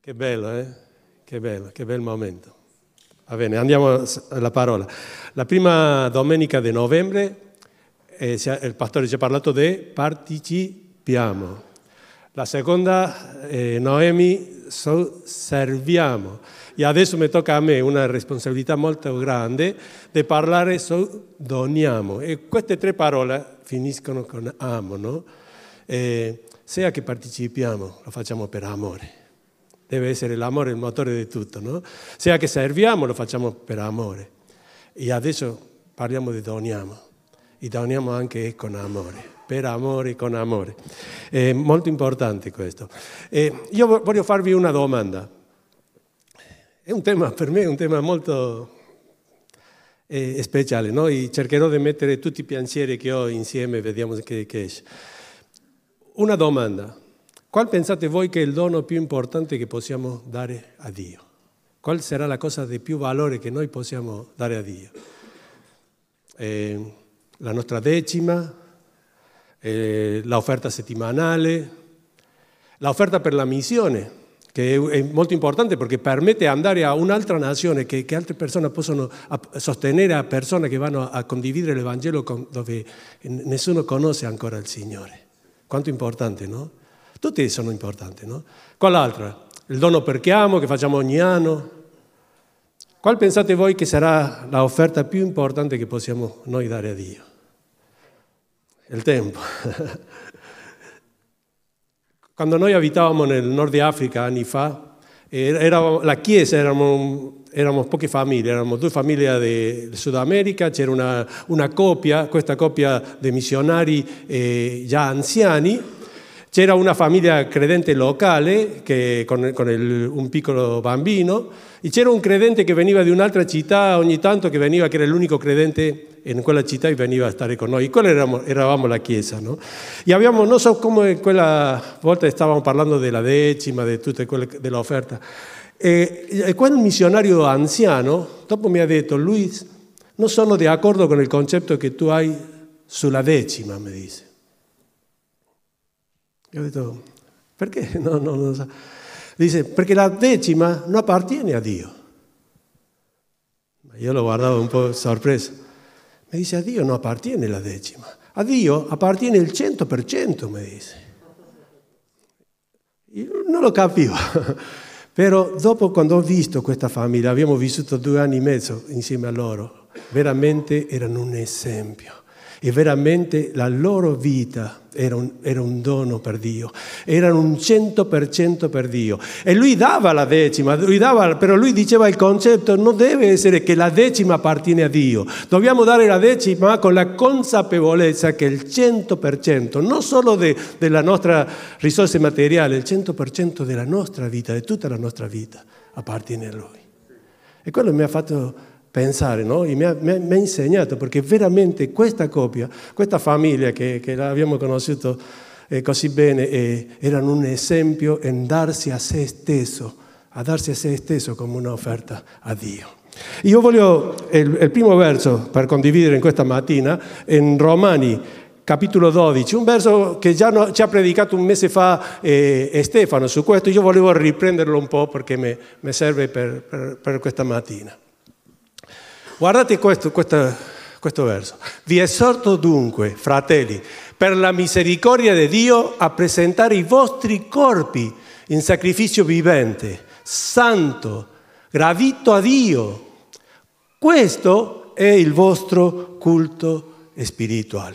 Che bello, eh? Che bel momento. Va bene, andiamo alla parola. La prima domenica di novembre il pastore ci ha parlato di partecipiamo. La seconda, Noemi, serviamo. E adesso mi tocca a me una responsabilità molto grande di parlare su doniamo. E queste tre parole finiscono con amo, no? Sia che partecipiamo, lo facciamo per amore. Deve essere l'amore il motore di tutto, no? Sia che serviamo, lo facciamo per amore. E adesso parliamo di doniamo. E doniamo anche con amore. Per amore, con amore. È molto importante questo. Io voglio farvi una domanda. È un tema, per me, è un tema molto speciale, no? E cercherò di mettere tutti i pensieri che ho insieme, vediamo che esce. Una domanda. Qual pensate voi che è il dono più importante che possiamo dare a Dio? Qual sarà la cosa di più valore che noi possiamo dare a Dio? La nostra decima, l'offerta settimanale, l'offerta per la missione, che è molto importante perché permette di andare a un'altra nazione che altre persone possono sostenere a persone che vanno a condividere l'Evangelo dove nessuno conosce ancora il Signore. Quanto importante, no? Tutti sono importanti, no? Qual altra? Il dono per chiamo che facciamo ogni anno. Qual pensate voi che sarà l'offerta più importante che possiamo noi dare a Dio? Il tempo. Quando noi abitavamo nel Nord di Africa anni fa, la chiesa eravamo poche famiglie, eravamo 2 famiglie del Sud America, c'era una coppia, questa coppia di missionari già anziani. C'era una famiglia credente locale con un piccolo bambino e c'era un credente che veniva di un'altra città ogni tanto che era l'unico credente in quella città e veniva a stare con noi. E quella eravamo la chiesa, no? E abbiamo, non so come quella volta stavamo parlando della decima, di tutte quelle dell'offerta. E quel missionario anziano dopo mi ha detto: Luis, non sono d'accordo con il concetto che tu hai sulla decima, mi dice. Io ho detto, perché? No, non so. Dice, perché la decima non appartiene a Dio. Io lo guardavo un po' sorpreso. Mi dice, a Dio non appartiene la decima. A Dio appartiene il 100%, mi dice. Io non lo capivo. Però dopo, quando ho visto questa famiglia, abbiamo vissuto 2 anni e mezzo insieme a loro, veramente erano un esempio. E veramente la loro vita era un dono per Dio, erano un 100% per Dio. E lui dava la decima, però lui diceva il concetto non deve essere che la decima appartiene a Dio. Dobbiamo dare la decima con la consapevolezza che il 100%, non solo della nostra risorsa materiale, il 100% della nostra vita, di tutta la nostra vita, appartiene a Lui. E quello mi ha fatto pensare, no? E mi ha insegnato, perché veramente questa coppia, questa famiglia che l'abbiamo conosciuto così bene, erano un esempio in darsi a se stesso come un'offerta a Dio. Io voglio il primo verso per condividere in questa mattina, in Romani capitolo 12, un verso che già ci ha predicato un mese fa Stefano su questo. Io volevo riprenderlo un po' perché mi serve per questa mattina. Guardate questo verso. Vi esorto dunque, fratelli, per la misericordia di Dio, a presentare i vostri corpi in sacrificio vivente, santo, gradito a Dio. Questo è il vostro culto spirituale.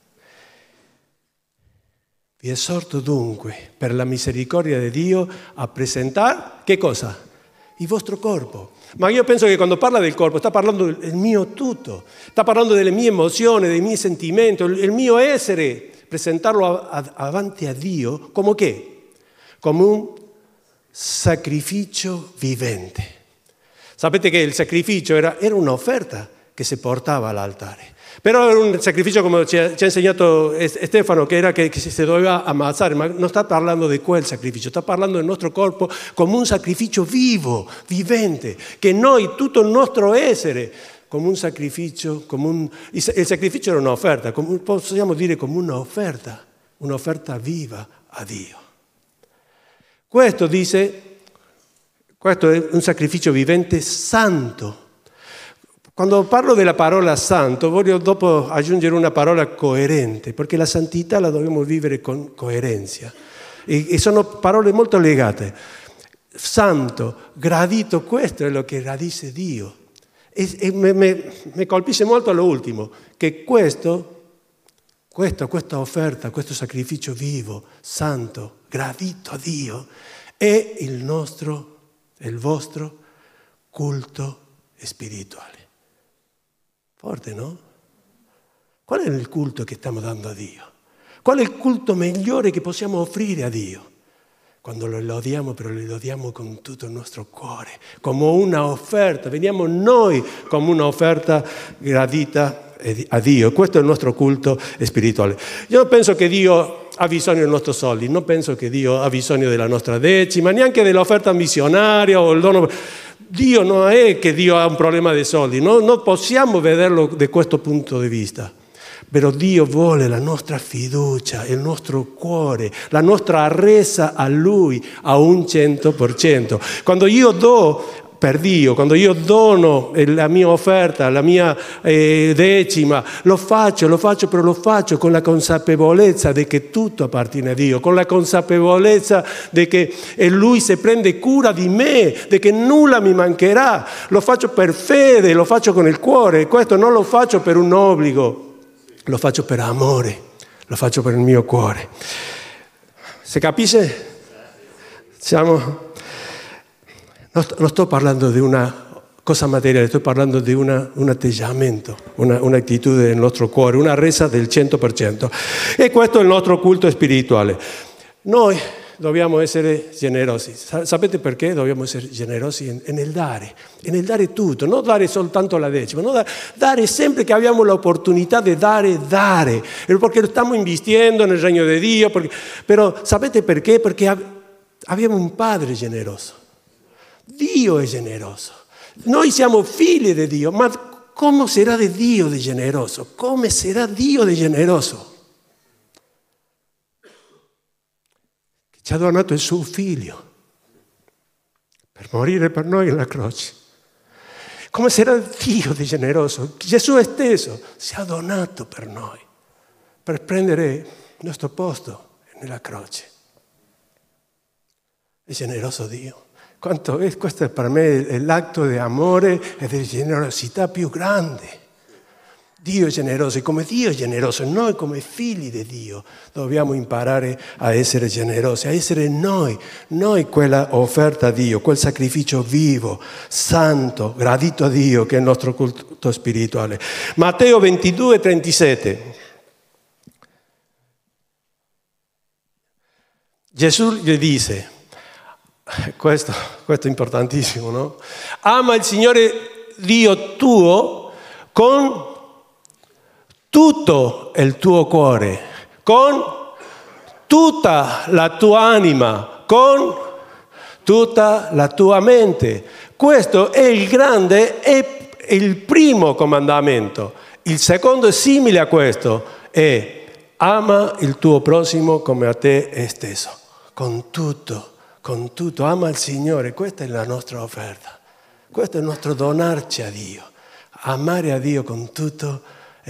Vi esorto dunque, per la misericordia di Dio, a presentare, che cosa? Il vostro corpo. Ma io penso che quando parla del corpo sta parlando del mio tutto, sta parlando delle mie emozioni, dei miei sentimenti, il mio essere, presentarlo avanti a Dio come che? Come un sacrificio vivente. Sapete che il sacrificio era un'offerta che si portava all'altare. Però era un sacrificio, come ci ha insegnato Stefano, che era che si doveva ammazzare, ma non sta parlando di quel sacrificio, sta parlando del nostro corpo come un sacrificio vivo, vivente, che noi, tutto il nostro essere, come un sacrificio, il sacrificio era un'offerta, possiamo dire come un'offerta viva a Dio. Questo dice Questo è un sacrificio vivente santo. Quando parlo della parola santo, voglio dopo aggiungere una parola coerente, perché la santità la dobbiamo vivere con coerenza. E sono parole molto legate. Santo, gradito, questo è lo che radice Dio. E mi colpisce molto l'ultimo, che questa offerta, questo sacrificio vivo, santo, gradito a Dio, è il vostro culto spirituale. Forte, no? Qual è il culto che stiamo dando a Dio? Qual è il culto migliore che possiamo offrire a Dio? Quando lo lodiamo, però lo lodiamo con tutto il nostro cuore, come una offerta. Veniamo noi come un'offerta gradita a Dio. Questo è il nostro culto spirituale. Io non penso che Dio ha bisogno dei nostri soldi, non penso che Dio ha bisogno della nostra decima, neanche dell'offerta missionaria o il dono. Dio non è che Dio ha un problema di soldi, non possiamo vederlo da questo punto di vista. Però Dio vuole la nostra fiducia, il nostro cuore, la nostra resa a Lui a un 100%. Quando io do per Dio, quando io dono la mia offerta, la mia decima, lo faccio, però lo faccio con la consapevolezza di che tutto appartiene a Dio, con la consapevolezza di che Lui si prende cura di me, di che nulla mi mancherà. Lo faccio per fede, lo faccio con il cuore. Questo non lo faccio per un obbligo, lo faccio per amore, lo faccio per il mio cuore. Si capisce? Non sto parlando di una cosa materiale, sto parlando di un atteggiamento, un'attitudine del nostro cuore, una resa del 100%. E questo è il nostro culto spirituale. Noi dobbiamo essere generosi. Sapete perché dobbiamo essere generosi? Nel dare tutto, non dare soltanto la decima, non dare sempre che abbiamo l'opportunità di dare, perché stiamo investendo nel regno di Dio. Però sapete perché? Perché abbiamo un Padre generoso. Dio è generoso. Noi siamo figli di Dio, ma come sarà di Dio di generoso? Come sarà Dio di generoso? Ci ha donato il suo figlio per morire per noi alla croce. Come sarà Dio di generoso? Gesù stesso si è donato per noi, per prendere il nostro posto nella croce. È generoso Dio. Questo per me è l'atto di amore e di generosità più grande. Dio è generoso e come Dio è generoso, noi come figli di Dio dobbiamo imparare a essere generosi, a essere noi quella offerta a Dio, quel sacrificio vivo, santo, gradito a Dio che è il nostro culto spirituale. Matteo 22, 37. Gesù gli dice, questo è importantissimo, no? Ama il Signore Dio tuo con tutto il tuo cuore, con tutta la tua anima, con tutta la tua mente. Questo è il grande e il primo comandamento. Il secondo è simile a questo, è ama il tuo prossimo come a te stesso. Con tutto, ama il Signore. Questa è la nostra offerta. Questo è il nostro donarci a Dio. Amare a Dio con tutto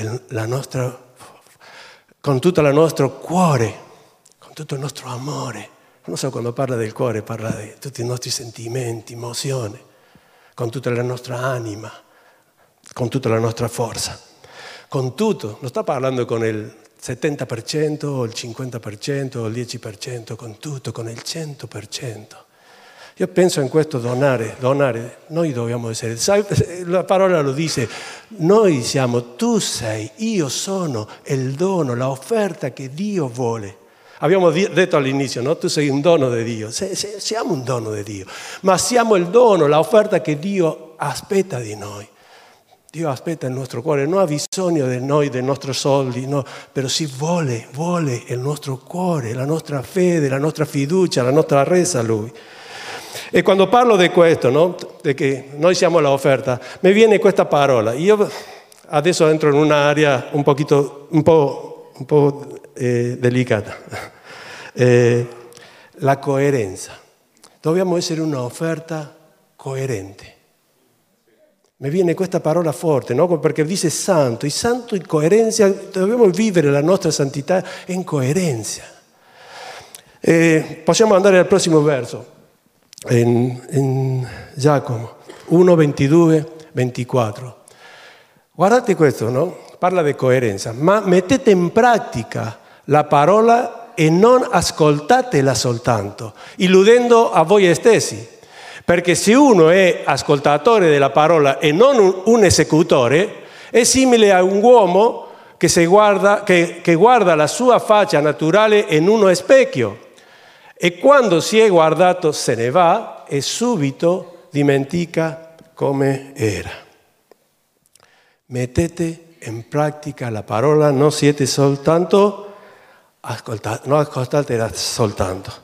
con tutto il nostro cuore, con tutto il nostro amore. Non so, quando parla del cuore parla di tutti i nostri sentimenti, emozioni, con tutta la nostra anima, con tutta la nostra forza. Con tutto, non sta parlando con il 70% o il 50% o il 10%, con tutto, con il 100%. Io penso in questo donare, noi dobbiamo essere, la parola lo dice, noi siamo, tu sei, io sono il dono, l'offerta che Dio vuole. Abbiamo detto all'inizio, no? Tu sei un dono di Dio, siamo un dono di Dio, ma siamo il dono, l'offerta che Dio aspetta di noi. Dio aspetta il nostro cuore, non ha bisogno di noi, dei nostri soldi, no, però si vuole il nostro cuore, la nostra fede, la nostra fiducia, la nostra resa a Lui. E quando parlo di questo, no, di che noi siamo l'offerta, mi viene questa parola. Io adesso entro in un'area un po' delicata. La coerenza. Dobbiamo essere un'offerta coerente. Mi viene questa parola forte, no? Perché dice santo. Il santo in coerenza, dobbiamo vivere la nostra santità in coerenza. Possiamo andare al prossimo verso, in Giacomo 1, 22, 24. Guardate questo, no? Parla di coerenza. Ma mettete in pratica la parola e non ascoltatela soltanto, illudendo a voi stessi. Perché se uno è ascoltatore della parola e non un esecutore, è simile a un uomo che guarda la sua faccia naturale in uno specchio e quando si è guardato se ne va e subito dimentica come era. Mettete in pratica la parola, non siete soltanto non ascoltatela soltanto.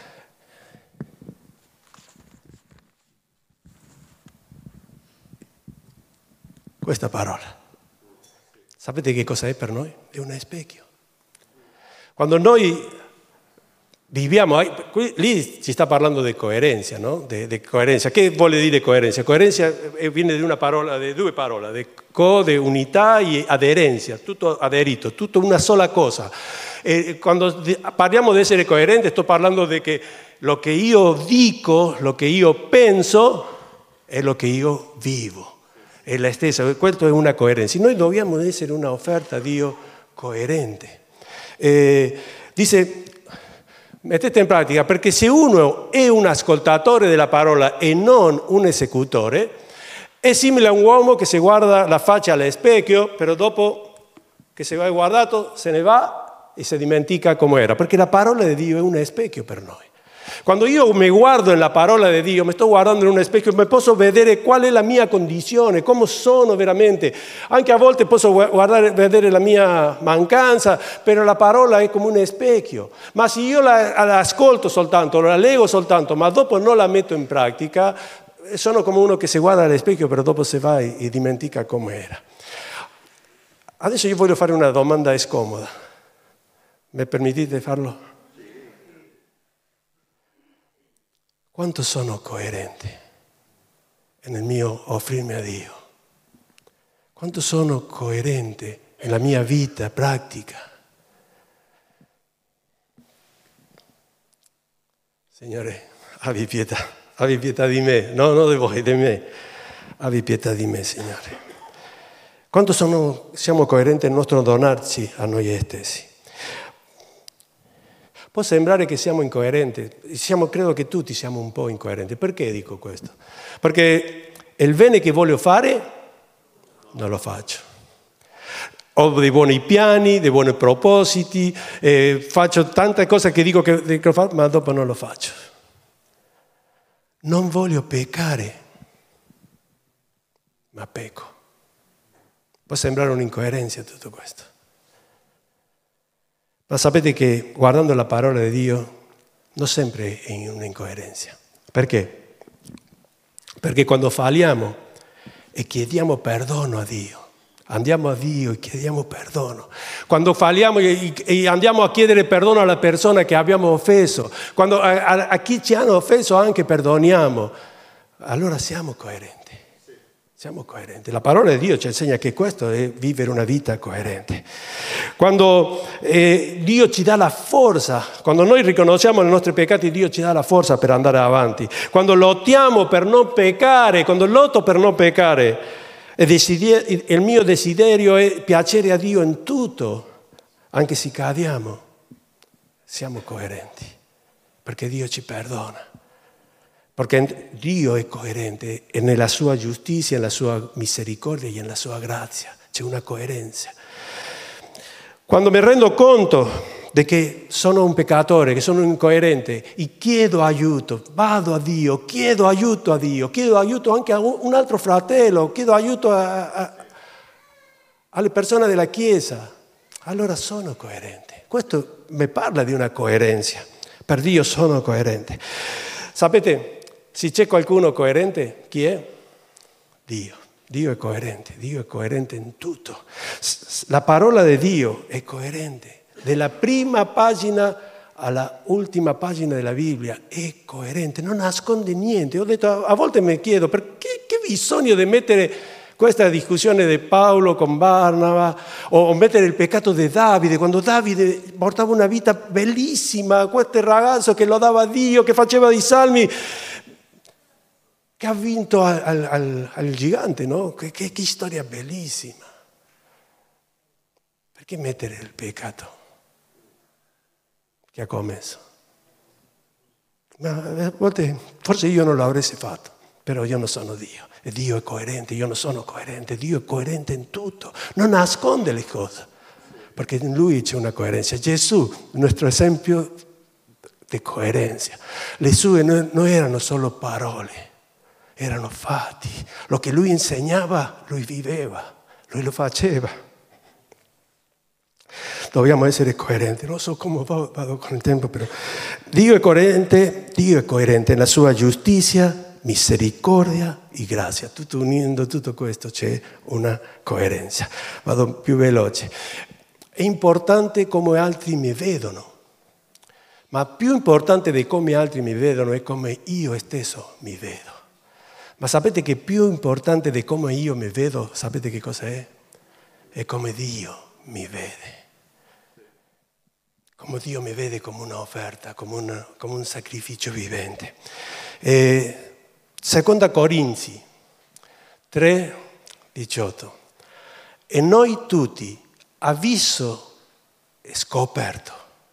Questa parola, sapete che cosa è per noi? È un specchio. Quando noi viviamo, lì ci sta parlando di coerenza, no? Di coerenza. Che vuole dire coerenza? Coerenza viene di due parole, di unità e aderenza, tutto aderito, tutto una sola cosa. E quando parliamo di essere coerente, sto parlando di che lo che io dico, lo che io penso, è lo che io vivo. È la stessa, questo è una coerenza. Noi dobbiamo essere una offerta a Dio coerente. Dice, mettete in pratica, perché se uno è un ascoltatore della parola e non un esecutore, è simile a un uomo che si guarda la faccia allo specchio, però dopo che si è guardato se ne va e si dimentica come era, perché la parola di Dio è un specchio per noi. Quando io mi guardo nella parola di Dio, mi sto guardando in uno specchio, mi posso vedere qual è la mia condizione, come sono veramente. Anche a volte posso vedere la mia mancanza, però la parola è come un specchio. Ma se io la ascolto soltanto, la leggo soltanto, ma dopo non la metto in pratica, sono come uno che si guarda allo specchio, però dopo si va e dimentica come era. Adesso io voglio fare una domanda scomoda. Mi permettete farlo? Quanto sono coerente nel mio offrirmi a Dio? Quanto sono coerente nella mia vita pratica? Signore, abbi pietà di me, no, non di voi, di me. Abbi pietà di me, Signore. Quanto siamo coerenti nel nostro donarci a noi stessi? Può sembrare che siamo incoerenti, credo che tutti siamo un po' incoerenti. Perché dico questo? Perché il bene che voglio fare non lo faccio. Ho dei buoni piani, dei buoni propositi, faccio tante cose che dico che devo fare, ma dopo non lo faccio. Non voglio peccare, ma pecco. Può sembrare un'incoerenza tutto questo. Ma sapete che guardando la parola di Dio non sempre è in un'incoerenza. Perché? Perché quando falliamo e chiediamo perdono a Dio, andiamo a Dio e chiediamo perdono. Quando falliamo e andiamo a chiedere perdono alla persona che abbiamo offeso, quando a chi ci hanno offeso anche perdoniamo, allora siamo coerenti. Siamo coerenti. La parola di Dio ci insegna che questo è vivere una vita coerente. Quando Dio ci dà la forza, quando noi riconosciamo i nostri peccati, Dio ci dà la forza per andare avanti. Quando lottiamo per non peccare, quando lotto per non peccare, il mio desiderio è piacere a Dio in tutto, anche se cadiamo, siamo coerenti, perché Dio ci perdona. Perché Dio è coerente e nella sua giustizia, nella sua misericordia e nella sua grazia c'è una coerenza. Quando mi rendo conto di che sono un peccatore, che sono incoerente, e chiedo aiuto, vado a Dio, chiedo aiuto a Dio, chiedo aiuto anche a un altro fratello, chiedo aiuto alle persone della Chiesa, allora sono coerente. Questo mi parla di una coerenza. Per Dio sono coerente. Sapete, se c'è qualcuno coerente, chi è? Dio. Dio è coerente in tutto. La parola di Dio è coerente. Dalla prima pagina alla ultima pagina della Bibbia, è coerente, non nasconde niente. Ho detto, a volte mi chiedo, perché che bisogno di mettere questa discussione di Paolo con Barnaba, o mettere il peccato di Davide, quando Davide portava una vita bellissima, questo ragazzo che lodava a Dio, che faceva i salmi, che ha vinto al gigante, no? Che storia bellissima. Perché mettere il peccato che ha commesso? Ma a volte forse io non l'avrei fatto, però io non sono Dio. E Dio è coerente, io non sono coerente. Dio è coerente in tutto, non nasconde le cose, perché in Lui c'è una coerenza. Gesù, il nostro esempio di coerenza. Le sue non erano solo parole, erano fatti. Lo che Lui insegnava, Lui viveva, Lui lo faceva. Dobbiamo essere coerenti. Non so come vado con il tempo, però Dio è coerente nella sua giustizia, misericordia e grazia. Tutto unendo tutto questo c'è una coerenza. Vado più veloce. È importante come altri mi vedono, ma più importante di come altri mi vedono è come io stesso mi vedo. Ma sapete che più importante di come io mi vedo, sapete che cosa è? È come Dio mi vede. Come Dio mi vede come un'offerta, come un sacrificio vivente. Seconda Corinzi 3:18. E noi tutti, a viso scoperto,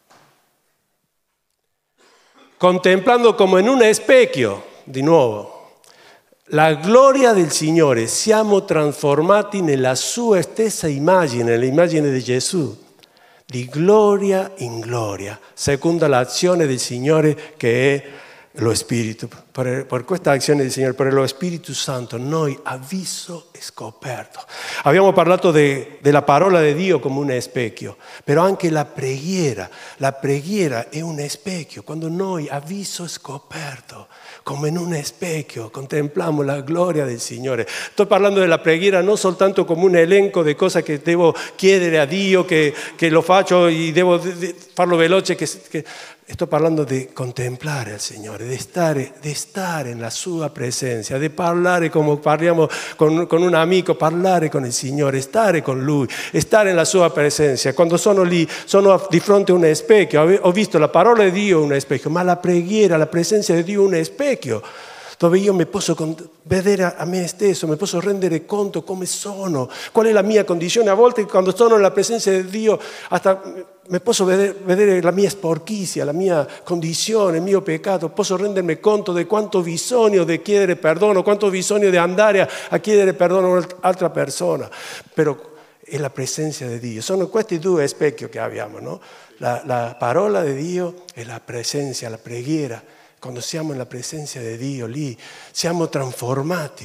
contemplando come in un specchio, di nuovo, la gloria del Signore, siamo trasformati nella sua stessa immagine, l'immagine di Gesù. Di gloria in gloria, secondo l'azione del Signore che è lo Spirito. Per questa azione del Signore, per lo Spirito Santo, noi a viso scoperto. Abbiamo parlato della parola di Dio come un specchio, però anche la preghiera è un specchio. Quando noi a viso scoperto, come in un specchio, contempliamo la gloria del Signore. Sto parlando della preghiera non soltanto come un elenco di cose che devo chiedere a Dio, che lo faccio e devo farlo veloce, sto parlando di contemplare al Signore, di stare nella sua presenza, di parlare come parliamo con un amico, parlare con il Signore, stare con Lui, stare nella sua presenza. Quando sono lì, sono di fronte a un specchio, ho visto la parola di Dio un specchio, ma la preghiera, la presenza di Dio un specchio, dove io mi posso vedere a me stesso, mi posso rendere conto come sono, qual è la mia condizione. A volte quando sono nella presenza di Dio, mi posso vedere la mia sporchizia, la mia condizione, il mio peccato, posso rendermi conto di quanto ho bisogno di chiedere perdono, quanto ho bisogno di andare a chiedere perdono a un'altra persona. Però è la presenza di Dio. Sono questi due specchi che abbiamo, no? La parola di Dio e la presenza, la preghiera. Quando siamo nella presenza di Dio, lì siamo trasformati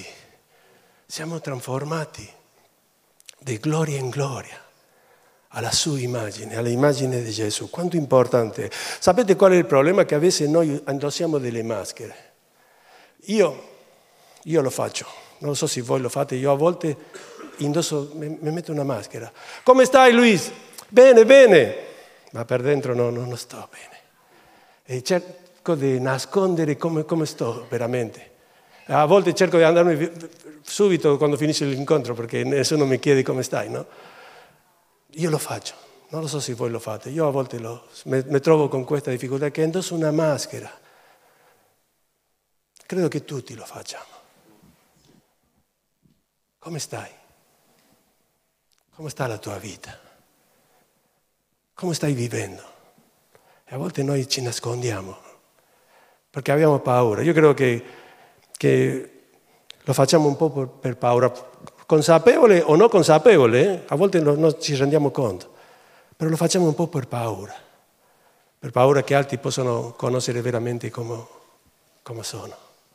di gloria in gloria, alla sua immagine, all'immagine di Gesù. Quanto importante. Sapete qual è il problema? Che a volte noi indossiamo delle maschere. Io lo faccio, non so se voi lo fate, io a volte indosso, mi metto una maschera. Come stai, Luis? Bene, bene. Ma per dentro non sto bene. E cerco di nascondere come sto veramente. A volte cerco di andarmi subito quando finisce l'incontro, perché nessuno mi chiede come stai, no? Io lo faccio, non lo so se voi lo fate. Io a volte mi trovo con questa difficoltà, che indosso una maschera. Credo che tutti lo facciamo. Come stai? Come sta la tua vita? Come stai vivendo? E a volte noi ci nascondiamo perché abbiamo paura. Io credo che lo facciamo un po' per paura, consapevole o non consapevole, a volte non ci rendiamo conto, però lo facciamo un po' per paura che altri possano conoscere veramente come sono.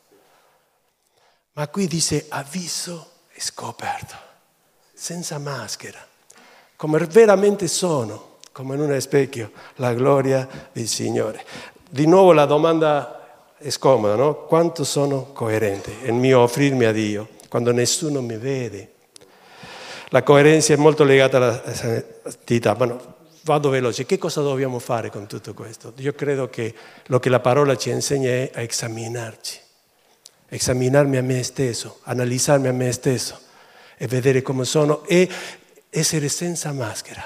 Ma qui dice a viso scoperto, senza maschera, come veramente sono, come in uno specchio, la gloria del Signore. Di nuovo la domanda è scomoda, no? Quanto sono coerente nel mio offrirmi a Dio quando nessuno mi vede? La coerenza è molto legata alla santità. vado veloce, che cosa dobbiamo fare con tutto questo? Io credo che lo che la parola ci insegna è a esaminarci, esaminarmi a me stesso, analizzarmi a me stesso e vedere come sono e essere senza maschera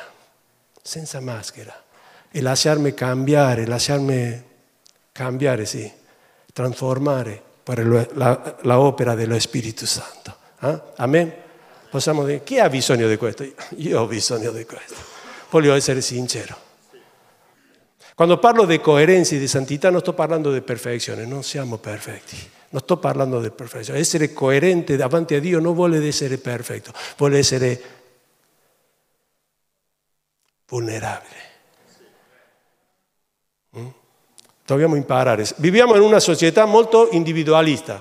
e lasciarmi cambiare, sì, trasformare per la opera dello Spirito Santo. Amen? Possiamo dire, chi ha bisogno di questo? Io ho bisogno di questo. Voglio essere sincero. Quando parlo di coerenza e di santità non sto parlando di perfezione, non siamo perfetti. Non sto parlando di perfezione. Essere coerente davanti a Dio non vuole essere perfetto, vuole essere vulnerabile. Dobbiamo imparare. Viviamo in una società molto individualista.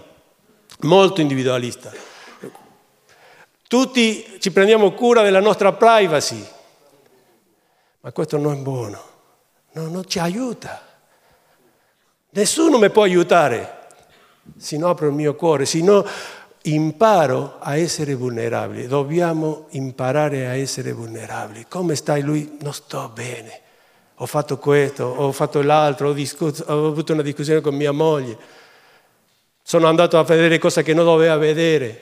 Tutti ci prendiamo cura della nostra privacy. Ma questo non è buono, non ci aiuta. Nessuno mi può aiutare se non apro il mio cuore, se non imparo a essere vulnerabili. Dobbiamo imparare a essere vulnerabili. Come stai lui? Non sto bene. Ho fatto questo, ho fatto l'altro, ho avuto una discussione con mia moglie. Sono andato a vedere cose che non doveva vedere.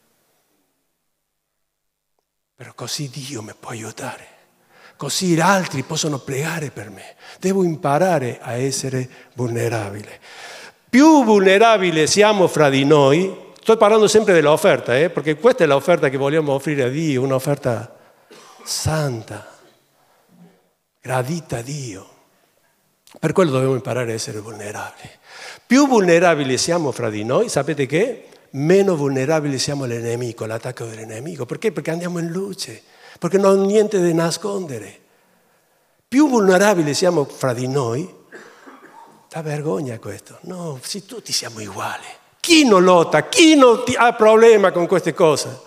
Però così Dio mi può aiutare. Così gli altri possono pregare per me. Devo imparare a essere vulnerabile. Più vulnerabili siamo fra di noi, sto parlando sempre dell'offerta, perché questa è l'offerta che vogliamo offrire a Dio, un'offerta santa, gradita a Dio. Per quello dobbiamo imparare a essere vulnerabili. Più vulnerabili siamo fra di noi, sapete che? Meno vulnerabili siamo al nemico, all'attacco del nemico. Perché? Perché andiamo in luce. Perché non ho niente da nascondere. Più vulnerabili siamo fra di noi, da vergogna questo. No, se tutti siamo uguali. Chi non lotta? Chi non ha problema con queste cose?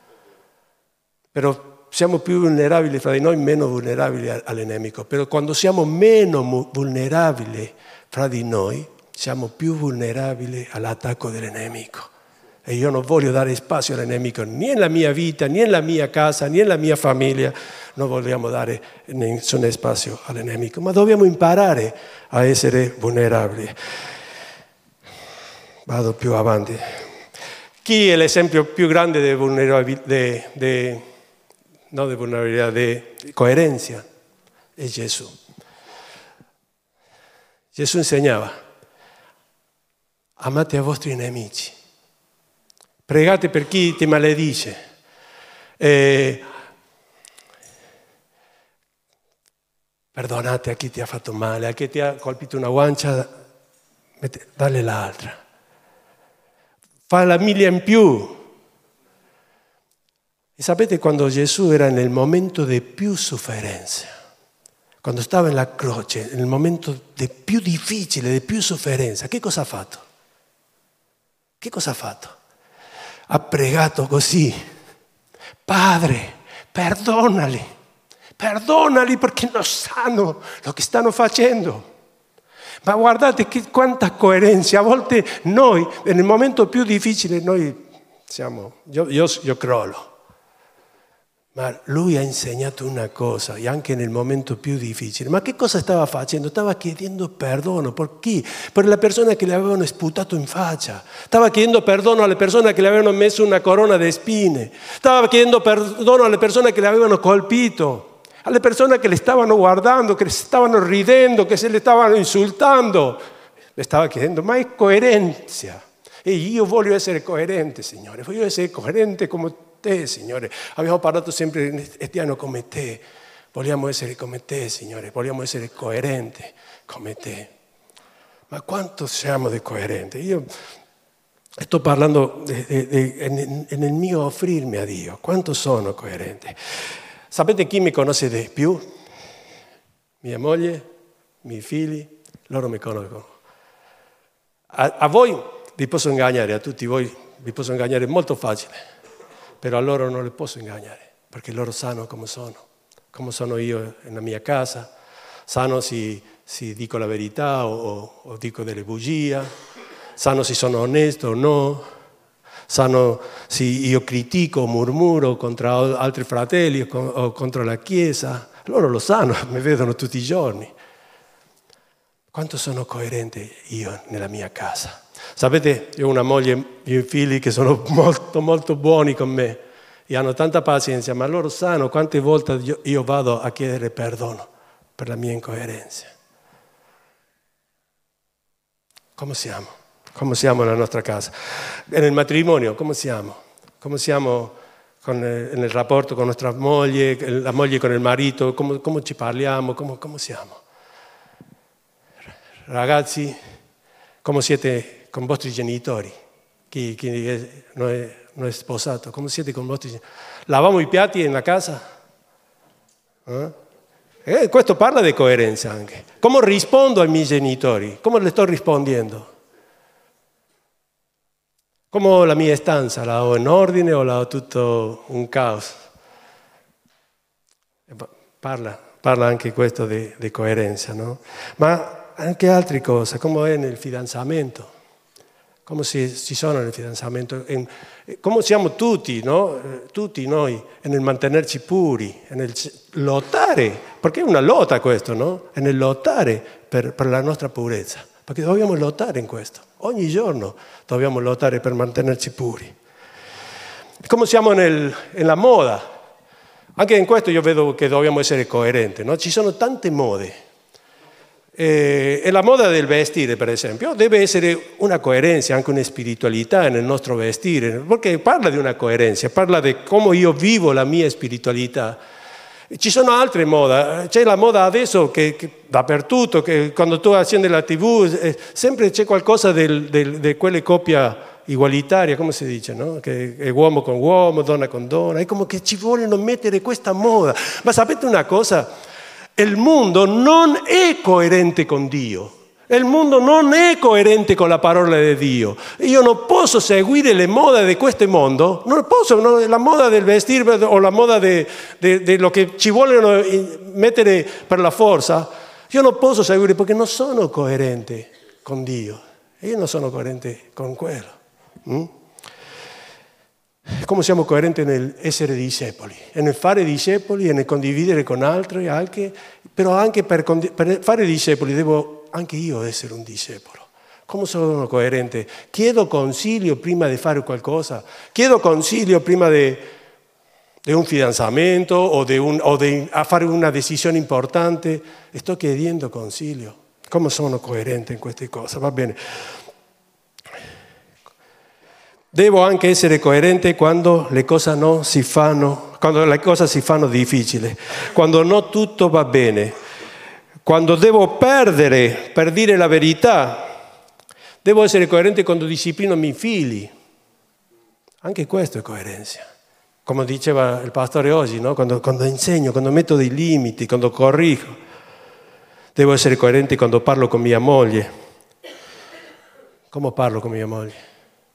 Però siamo più vulnerabili fra di noi, meno vulnerabili al nemico. Però quando siamo meno vulnerabili fra di noi, siamo più vulnerabili all'attacco del nemico. E io non voglio dare spazio al nemico, né nella mia vita, né nella mia casa, né nella mia famiglia. Non vogliamo dare nessun spazio al nemico, ma dobbiamo imparare a essere vulnerabili. Vado più avanti. Chi è l'esempio più grande di vulnerabilità, non di vulnerabilità, di coerenza? È Gesù. Gesù insegnava: amate i vostri nemici. Pregate per chi ti maledice. Perdonate a chi ti ha fatto male, a chi ti ha colpito una guancia, dalle l'altra. Fa la miglia in più. E sapete, quando Gesù era nel momento di più sofferenza, quando stava nella croce, nel momento di più difficile, di più sofferenza, che cosa ha fatto? Che cosa ha fatto? Ha pregato così: Padre, perdonali perché non sanno lo che stanno facendo. Ma guardate quanta coerenza. A volte noi, nel momento più difficile, noi siamo, io crollo. Ma lui ha insegnato una cosa, e anche nel momento più difficile. Ma che cosa stava facendo? Stava chiedendo perdono. Per chi? Per le persone che le avevano sputato in faccia. Stava chiedendo perdono alle persone che le avevano messo una corona di spine. Stava chiedendo perdono alle persone che le avevano colpito. Alle persone che le stavano guardando, che le stavano ridendo, che se le stavano insultando. Le stava chiedendo, ma è coerenza. E io voglio essere coerente, Signore. Voglio essere coerente come te, Signore. Abbiamo parlato sempre in Etiano come te. Vogliamo essere come te, Signore. Vogliamo essere coerenti come te. Ma quanto siamo di coerenti? Io sto parlando nel mio offrirmi a Dio. Quanto sono coerente? Sapete chi mi conosce di più? Mia moglie, i miei figli, loro mi conoscono. A voi vi posso ingannare, a tutti voi vi posso ingannare molto facile, però a loro non li posso ingannare, perché loro sanno come sono io nella mia casa, sanno se dico la verità o dico delle bugie, sanno se sono onesto o no, sanno se io critico o murmuro contro altri fratelli o contro la Chiesa, Loro lo sanno, mi vedono tutti i giorni. Quanto sono coerente io nella mia casa? Sapete, io ho una moglie e i figli che sono molto, molto buoni con me e hanno tanta pazienza, ma loro sanno quante volte io vado a chiedere perdono per la mia incoerenza. Come siamo? Come siamo nella nostra casa? E nel matrimonio, come siamo? Come siamo nel rapporto con nostra moglie, la moglie con il marito? Come ci parliamo? Come siamo? Ragazzi, come siete con i vostri genitori? Chi non è sposato? Come siete con i vostri genitori? Lavamo i piatti nella casa? Questo parla di coerenza anche. Come rispondo ai miei genitori? Come le sto rispondendo? Come la mia stanza? La ho in ordine o la ho tutto un caos? Parla anche questo di coerenza, no? Ma anche altre cose, come è nel fidanzamento, come ci sono nel fidanzamento, come siamo tutti, no? Tutti noi, e nel mantenerci puri, e nel lottare, perché è una lotta questo, no? E nel lottare per la nostra purezza, perché dobbiamo lottare in questo, ogni giorno dobbiamo lottare per mantenerci puri. Come siamo nella moda, anche in questo io vedo che dobbiamo essere coerenti, no? Ci sono tante mode. E la moda del vestire, per esempio, deve essere una coerenza, anche una spiritualità nel nostro vestire, perché parla di una coerenza, parla di come io vivo la mia spiritualità. Ci sono altre mode, c'è la moda adesso che dappertutto, che quando tu accendi la TV sempre c'è qualcosa di quelle coppie igualitarie, come si dice, no? Che è uomo con uomo, donna con donna, è come che ci vogliono mettere questa moda. Ma sapete una cosa? Il mondo non è coerente con Dio, il mondo non è coerente con la parola di Dio. Io non posso seguire le mode di questo mondo, non posso, no? La moda del vestire o la moda di lo che ci vogliono mettere per la forza, io non posso seguire perché non sono coerente con Dio, io non sono coerente con quello. Come siamo coerenti nell'essere discepoli e nel fare discepoli e nel condividere con altri anche, però anche per fare discepoli devo anche io essere un discepolo. Come sono coerente? Chiedo consiglio prima di fare qualcosa, chiedo consiglio prima di un fidanzamento o di fare una decisione importante e sto chiedendo consiglio. Come sono coerente in queste cose? Va bene. Devo anche essere coerente quando le cose non si fanno, quando le cose si fanno difficili, quando non tutto va bene, quando devo perdere per dire la verità. Devo essere coerente quando disciplino i miei figli. Anche questo è coerenza. Come diceva il pastore oggi, no? Quando insegno, quando metto dei limiti, quando corrigo. Devo essere coerente quando parlo con mia moglie. Come parlo con mia moglie?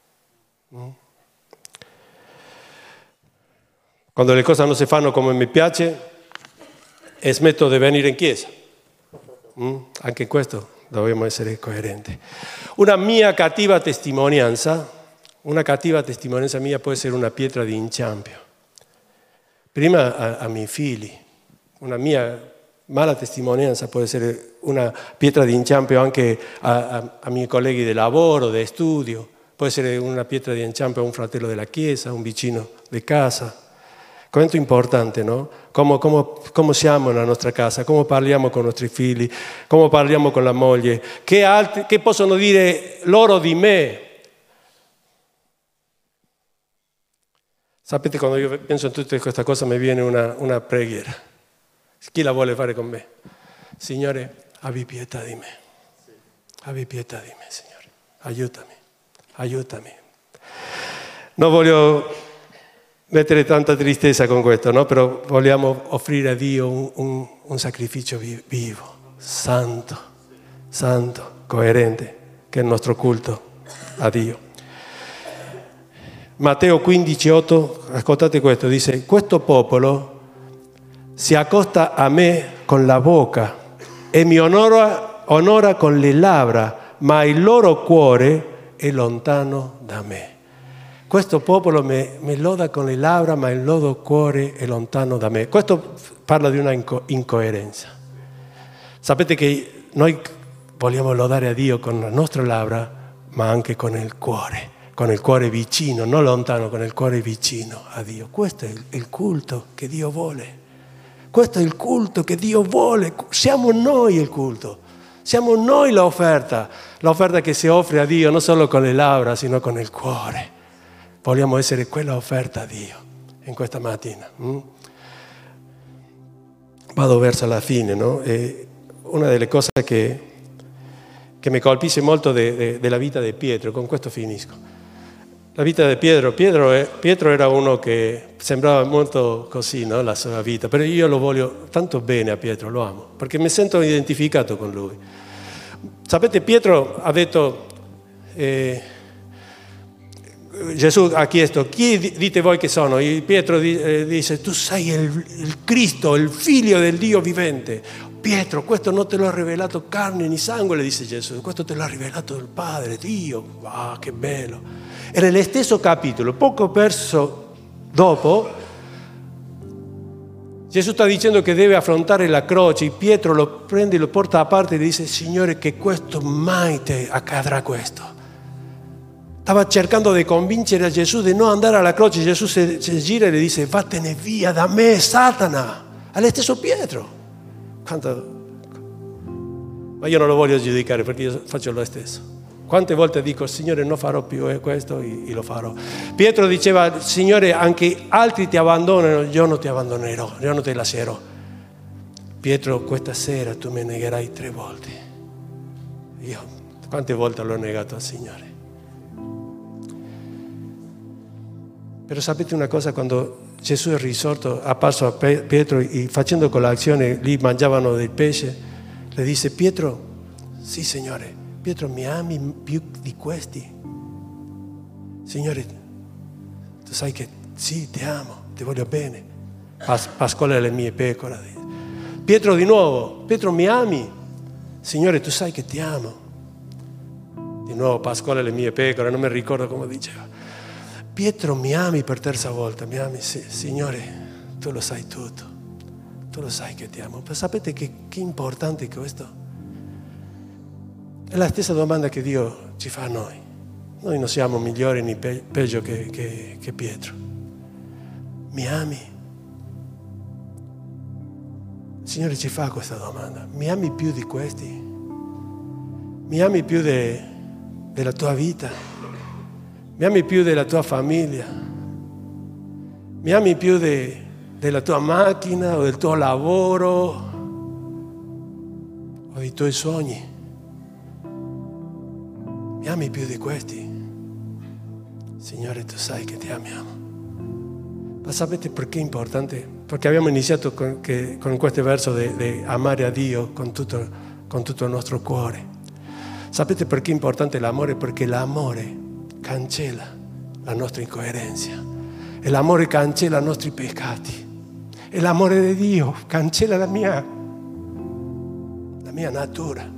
Quando le cose non si fanno come mi piace e smetto di venire in chiesa. Anche in questo dobbiamo essere coerenti. Una cattiva testimonianza mia può essere una pietra di inciampio. Prima a miei figli, una mia mala testimonianza può essere una pietra di inciampio anche a miei colleghi di lavoro, di studio. Può essere una pietra di inciampo a un fratello della chiesa, un vicino di casa. Quanto è importante, no? Come siamo nella nostra casa, come parliamo con i nostri figli, come parliamo con la moglie, che possono dire loro di me. Sapete, quando io penso a tutte queste cose mi viene una preghiera. Chi la vuole fare con me? Signore, abbi pietà di me. Abbi pietà di me, Signore. Aiutami. Non voglio mettere tanta tristezza con questo, no? Però vogliamo offrire a Dio un sacrificio vivo, santo, coerente, che è il nostro culto a Dio. Matteo 15,8, ascoltate questo, dice: questo popolo si accosta a me con la bocca e mi onora con le labbra, ma il loro cuore è lontano da me. questo popolo mi loda con le labbra, ma il loro cuore è lontano da me. Questo parla di una incoerenza. Sapete che noi vogliamo lodare a Dio con le nostre labbra, ma anche con il cuore vicino, non lontano, con il cuore vicino a Dio. Questo è il culto che Dio vuole. Questo è il culto che Dio vuole. Siamo noi il culto. Siamo noi l'offerta che si offre a Dio, non solo con le labbra, sino con il cuore. Vogliamo essere quella offerta a Dio in questa mattina. Vado verso la fine, no? E una delle cose che mi colpisce molto della vita di Pietro, con questo finisco. La vita di Pietro era uno che sembrava molto così, no? La sua vita, però io lo voglio tanto bene a Pietro, lo amo, perché mi sento identificato con lui. Sapete, Pietro ha detto, Gesù ha chiesto, chi dite voi che sono? E Pietro dice, tu sei il Cristo, il figlio del Dio vivente. Pietro, questo non te lo ha rivelato carne ni sangue, le dice Gesù, questo te lo ha rivelato il Padre, Dio. Ah, che bello. E nello stesso capitolo, poco verso dopo, Gesù sta dicendo che deve affrontare la croce. Pietro lo prende, lo porta a parte e dice, Signore, che questo mai te accadrà questo. Stava cercando di convincere a Gesù di non andare alla croce. Gesù si gira e le dice, vattene via da me, Satana. Allo stesso Pietro. Ma io non lo voglio giudicare perché io faccio lo stesso. Quante volte dico, Signore, non farò più questo e lo farò. Pietro diceva, Signore, anche altri ti abbandonano, io non ti abbandonerò, io non ti lascerò. Pietro, questa sera tu mi negherai 3 volte. Io quante volte l'ho negato al Signore? Però sapete una cosa, quando Gesù è risorto, apparso a Pietro e facendo colazione, lì mangiavano del pesce, le disse, Pietro, sì Signore, Pietro, mi ami più di questi? Signore, tu sai che sì, ti amo, ti voglio bene. Pascola le mie pecore. Pietro di nuovo, Pietro, mi ami? Signore, tu sai che ti amo. Di nuovo, pascola le mie pecore, non mi ricordo come diceva. Pietro, mi ami per 3ª volta? Mi ami? Sì, Signore, tu lo sai tutto. Tu lo sai che ti amo. Ma sapete che importante è questo? È la stessa domanda che Dio ci fa a noi. Noi non siamo migliori ni peggio che Pietro. Mi ami? Il Signore ci fa questa domanda. Mi ami più di questi? Mi ami più della tua vita? Mi ami più della tua famiglia? Mi ami più della tua macchina o del tuo lavoro o dei tuoi sogni? Mi ami più di questi? Signore, tu sai che ti amiamo. Ma sapete perché è importante? Perché abbiamo iniziato con questo verso di amare a Dio con tutto il nostro cuore. Sapete perché è importante l'amore? Perché l'amore cancella la nostra incoerenza. E l'amore cancella i nostri peccati. E l'amore di Dio cancella la mia natura.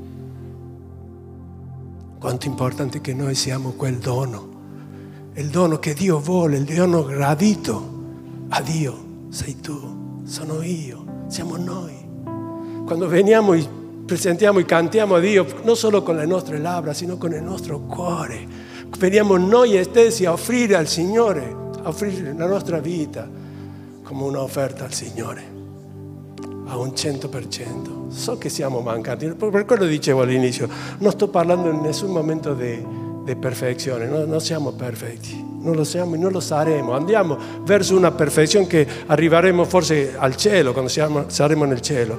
Quanto è importante che noi siamo quel dono, il dono che Dio vuole, il dono gradito a Dio. Sei tu, sono io, siamo noi. Quando veniamo e presentiamo e cantiamo a Dio, non solo con le nostre labbra, sino con il nostro cuore, veniamo noi stessi a offrire al Signore, a offrire la nostra vita come un'offerta al Signore, a un 100%. So che siamo mancati, per quello dicevo all'inizio, non sto parlando in nessun momento di perfezione, non siamo perfetti, non lo siamo e non lo saremo. Andiamo verso una perfezione che arriveremo forse al cielo, quando saremo nel cielo.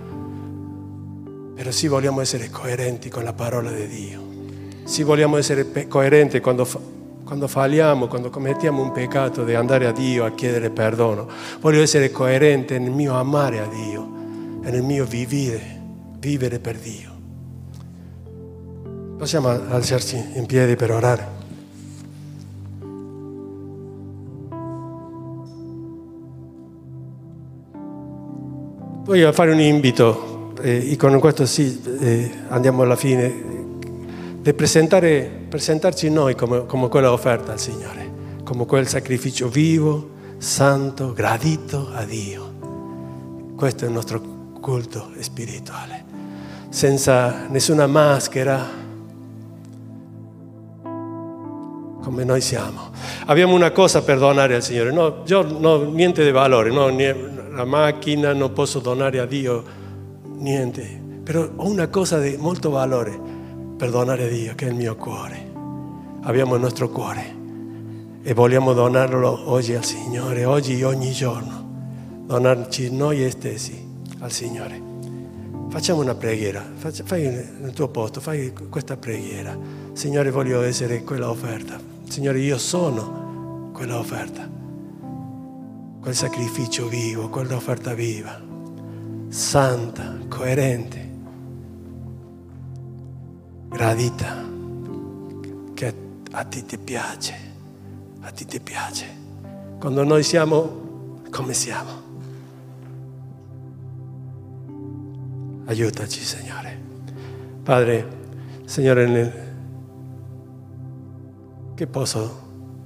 Però sì, vogliamo essere coerenti con la parola di Dio. Sì, vogliamo essere coerenti quando falliamo, quando commettiamo un peccato, di andare a Dio a chiedere perdono. Voglio essere coerente nel mio amare a Dio e nel mio vivere per Dio. Possiamo alzarci in piedi per orare. Voglio fare un invito e con questo sì andiamo alla fine, di presentare presentarci noi come quella offerta al Signore, come quel sacrificio vivo, santo, gradito a Dio. Questo è il nostro culto spirituale, senza nessuna maschera, come noi siamo. Abbiamo una cosa per donare al Signore, niente di valore, la macchina, non posso donare a Dio niente, però ho una cosa di molto valore per donare a Dio, che è il mio cuore. Abbiamo il nostro cuore e vogliamo donarlo oggi al Signore, oggi e ogni giorno, donarci noi stessi al Signore. Facciamo una preghiera, fai nel tuo posto, fai questa preghiera. Signore, voglio essere quella offerta. Signore, io sono quella offerta, quel sacrificio vivo, quella offerta viva, santa, coerente, gradita, che a ti piace, a ti piace. Quando noi siamo come siamo. Aiutaci, Signore. Padre, Signore, che posso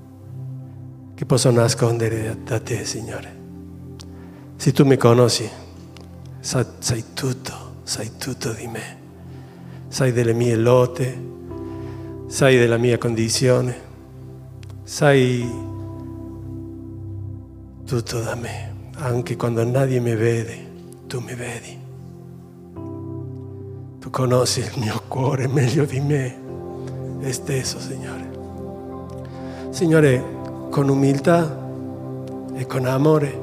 nascondere da te, Signore? Se tu mi conosci, sai tutto di me. Sai delle mie lotte, sai della mia condizione, sai tutto da me. Anche quando nadie mi vede, tu mi vedi. Tu conosci il mio cuore meglio di me stesso, Signore. Signore, con umiltà e con amore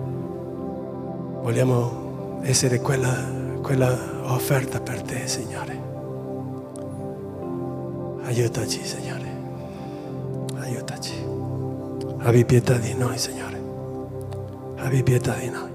vogliamo essere quella offerta per te, Signore. Aiutaci, Signore. Aiutaci. Abbi pietà di noi, Signore. Abbi pietà di noi.